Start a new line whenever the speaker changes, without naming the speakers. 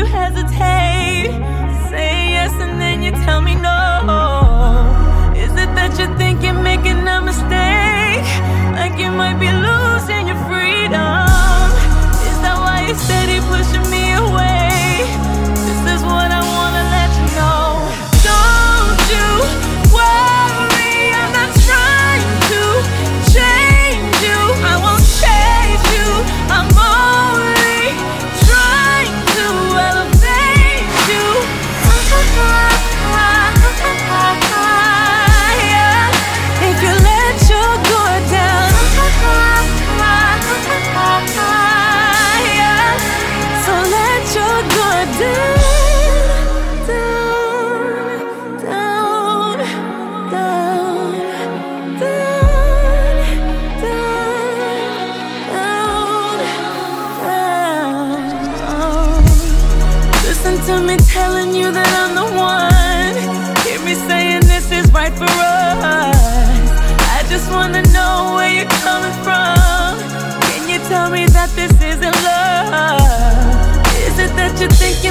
hesitate, say yes and then you tell me no? Is it that you think you're making a mistake, like you might be losing your freedom? Is that why you're steady pushing me away? This is what I wanna let you know. Don't you worry, I'm not trying to change you. I won't change you. I'm only trying to elevate you. Yeah. If you let your guard down, yeah. So let your guard down. Listen to me telling you that I'm the one. Hear me saying this is right for us. I just wanna know where you're coming from. Can you tell me that this isn't love? Is it that you think